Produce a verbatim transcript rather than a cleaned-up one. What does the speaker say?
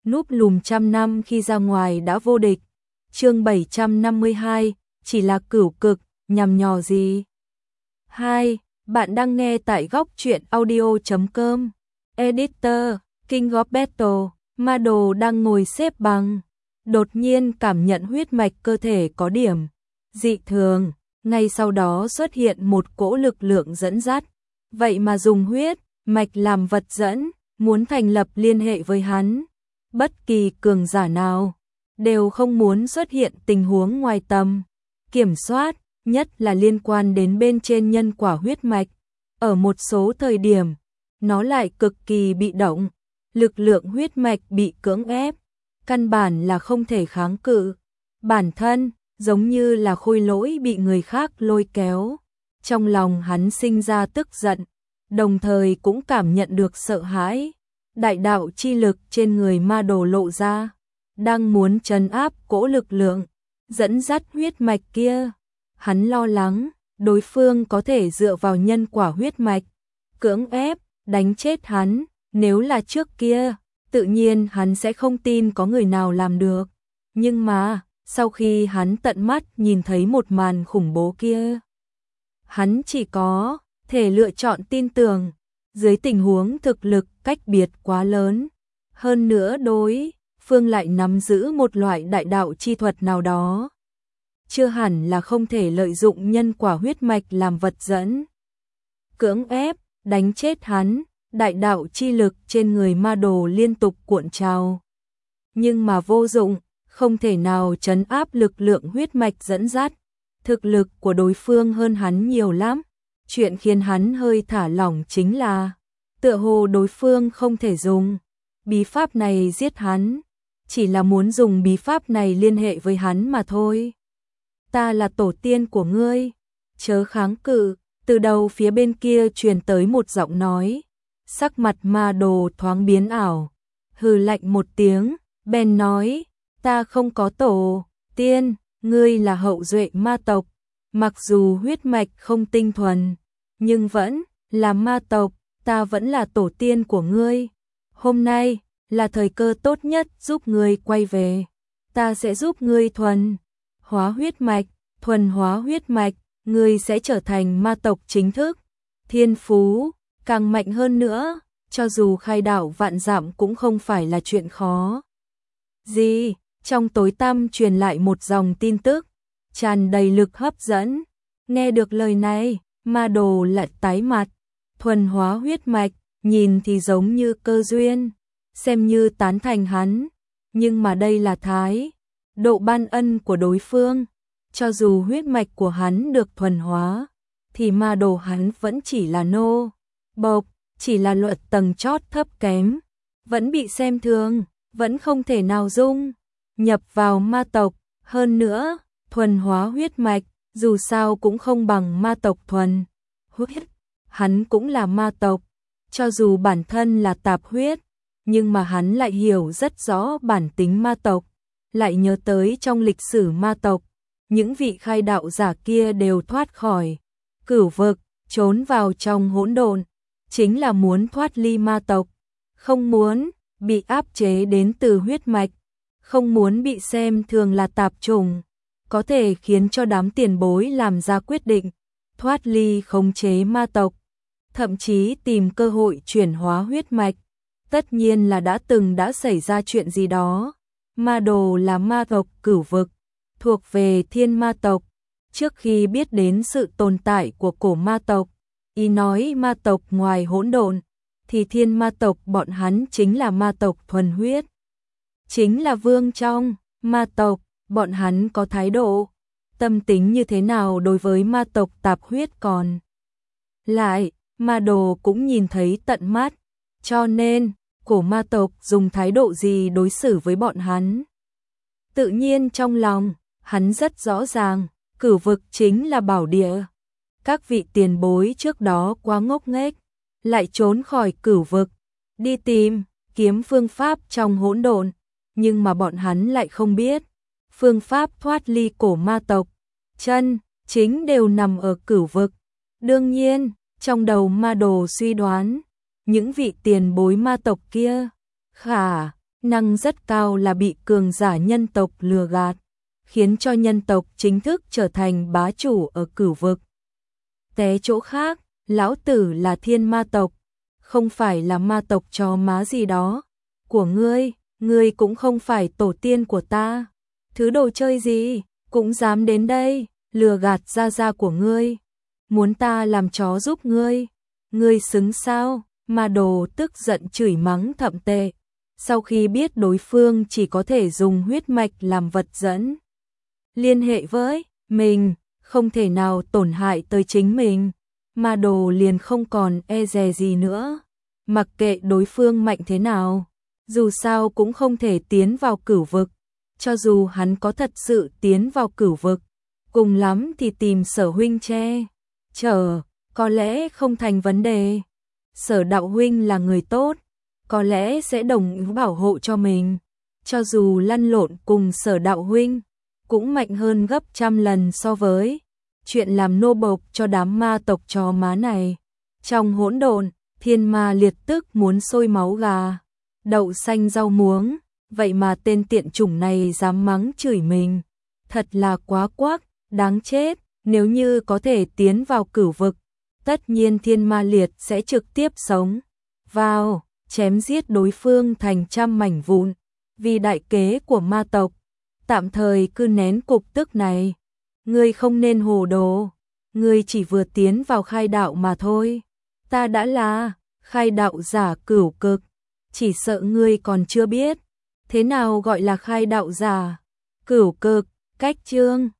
núp lùm trăm năm khi ra ngoài đã vô địch. Chương bảy trăm năm mươi hai, chỉ là cửu cực, nhằm nhò gì? hai. Bạn đang nghe tại góc truyện audio chấm com. Editor, King of Battle, ma đồ đang ngồi xếp bằng. Đột nhiên cảm nhận huyết mạch cơ thể có điểm dị thường, ngay sau đó xuất hiện một cỗ lực lượng dẫn dắt. Vậy mà dùng huyết mạch làm vật dẫn, muốn thành lập liên hệ với hắn. Bất kỳ cường giả nào đều không muốn xuất hiện tình huống ngoài tầm kiểm soát, nhất là liên quan đến bên trên nhân quả huyết mạch. Ở một số thời điểm, nó lại cực kỳ bị động, lực lượng huyết mạch bị cưỡng ép, căn bản là không thể kháng cự. Bản thân, giống như là khôi lỗi bị người khác lôi kéo. Trong lòng hắn sinh ra tức giận, đồng thời cũng cảm nhận được sợ hãi. Đại đạo chi lực trên người ma đồ lộ ra, đang muốn trấn áp cỗ lực lượng, dẫn dắt huyết mạch kia. Hắn lo lắng, đối phương có thể dựa vào nhân quả huyết mạch, cưỡng ép, đánh chết hắn. Nếu là trước kia, tự nhiên hắn sẽ không tin có người nào làm được. Nhưng mà, sau khi hắn tận mắt nhìn thấy một màn khủng bố kia, hắn chỉ có thể lựa chọn tin tưởng. Dưới tình huống thực lực cách biệt quá lớn, hơn nữa đối phương lại nắm giữ một loại đại đạo chi thuật nào đó, chưa hẳn là không thể lợi dụng nhân quả huyết mạch làm vật dẫn, cưỡng ép, đánh chết hắn. Đại đạo chi lực trên người ma đồ liên tục cuộn trào, nhưng mà vô dụng, không thể nào trấn áp lực lượng huyết mạch dẫn dắt. Thực lực của đối phương hơn hắn nhiều lắm. Chuyện khiến hắn hơi thả lỏng chính là, tựa hồ đối phương không thể dùng bí pháp này giết hắn, chỉ là muốn dùng bí pháp này liên hệ với hắn mà thôi. Ta là tổ tiên của ngươi, chớ kháng cự. Từ đầu phía bên kia truyền tới một giọng nói. Sắc mặt ma đồ thoáng biến ảo, hừ lạnh một tiếng, bèn nói, ta không có tổ tiên, ngươi là hậu duệ ma tộc. Mặc dù huyết mạch không tinh thuần, nhưng vẫn là ma tộc, ta vẫn là tổ tiên của ngươi. Hôm nay là thời cơ tốt nhất giúp ngươi quay về. Ta sẽ giúp ngươi thuần hóa huyết mạch, thuần hóa huyết mạch, ngươi sẽ trở thành ma tộc chính thức. Thiên phú càng mạnh hơn nữa, cho dù khai đảo vạn dặm cũng không phải là chuyện khó gì. Trong tối tăm truyền lại một dòng tin tức, tràn đầy lực hấp dẫn. Nghe được lời này, ma đồ lại tái mặt. Thuần hóa huyết mạch, nhìn thì giống như cơ duyên, xem như tán thành hắn. Nhưng mà đây là thái độ ban ân của đối phương. Cho dù huyết mạch của hắn được thuần hóa, thì ma đồ hắn vẫn chỉ là nô bộc, chỉ là luật tầng chót thấp kém, vẫn bị xem thường, vẫn không thể nào dung nhập vào ma tộc. Hơn nữa, thuần hóa huyết mạch, dù sao cũng không bằng ma tộc thuần huyết. Hắn cũng là ma tộc, cho dù bản thân là tạp huyết, nhưng mà hắn lại hiểu rất rõ bản tính ma tộc. Lại nhớ tới trong lịch sử ma tộc, những vị khai đạo giả kia đều thoát khỏi cửu vực, trốn vào trong hỗn độn, chính là muốn thoát ly ma tộc, không muốn bị áp chế đến từ huyết mạch, không muốn bị xem thường là tạp chủng, có thể khiến cho đám tiền bối làm ra quyết định thoát ly khống chế ma tộc, thậm chí tìm cơ hội chuyển hóa huyết mạch. Tất nhiên là đã từng đã xảy ra chuyện gì đó. Ma đồ là ma tộc cửu vực, thuộc về thiên ma tộc. Trước khi biết đến sự tồn tại của cổ ma tộc, ý nói ma tộc ngoài hỗn độn, thì thiên ma tộc bọn hắn chính là ma tộc thuần huyết, chính là vương trong ma tộc. Bọn hắn có thái độ, tâm tính như thế nào đối với ma tộc tạp huyết còn lại, ma đồ cũng nhìn thấy tận mắt. Cho nên, cổ ma tộc dùng thái độ gì đối xử với bọn hắn, tự nhiên trong lòng hắn rất rõ ràng. Cửu vực chính là bảo địa. Các vị tiền bối trước đó quá ngốc nghếch, lại trốn khỏi cửu vực, đi tìm kiếm phương pháp trong hỗn độn, nhưng mà bọn hắn lại không biết, phương pháp thoát ly cổ ma tộc chân chính đều nằm ở cửu vực. Đương nhiên, trong đầu ma đồ suy đoán, những vị tiền bối ma tộc kia khả năng rất cao là bị cường giả nhân tộc lừa gạt, khiến cho nhân tộc chính thức trở thành bá chủ ở cửu vực. Té chỗ khác, lão tử là thiên ma tộc, không phải là ma tộc chó má gì đó. Của ngươi, ngươi cũng không phải tổ tiên của ta. Thứ đồ chơi gì, cũng dám đến đây, lừa gạt gia gia của ngươi. Muốn ta làm chó giúp ngươi, ngươi xứng sao? Ma đồ tức giận chửi mắng thậm tệ. Sau khi biết đối phương chỉ có thể dùng huyết mạch làm vật dẫn, liên hệ với mình, không thể nào tổn hại tới chính mình, ma đồ liền không còn e dè gì nữa. Mặc kệ đối phương mạnh thế nào, dù sao cũng không thể tiến vào cửu vực. Cho dù hắn có thật sự tiến vào cửu vực, cùng lắm thì tìm Sở huynh che chở, có lẽ không thành vấn đề. Sở đạo huynh là người tốt, có lẽ sẽ đồng ý bảo hộ cho mình. Cho dù lăn lộn cùng Sở đạo huynh, cũng mạnh hơn gấp trăm lần so với chuyện làm nô bộc cho đám ma tộc chó má này. Trong hỗn độn, thiên ma liệt tức muốn sôi máu gà, đậu xanh rau muống, vậy mà tên tiện chủng này dám mắng chửi mình. Thật là quá quắc, đáng chết, nếu như có thể tiến vào cửu vực, tất nhiên thiên ma liệt sẽ trực tiếp sống vào, chém giết đối phương thành trăm mảnh vụn. Vì đại kế của ma tộc, tạm thời cứ nén cục tức này. Ngươi không nên hồ đồ, ngươi chỉ vừa tiến vào khai đạo mà thôi. Ta đã là khai đạo giả cửu cực, chỉ sợ ngươi còn chưa biết. Thế nào gọi là khai đạo giả cửu cực? Cách chương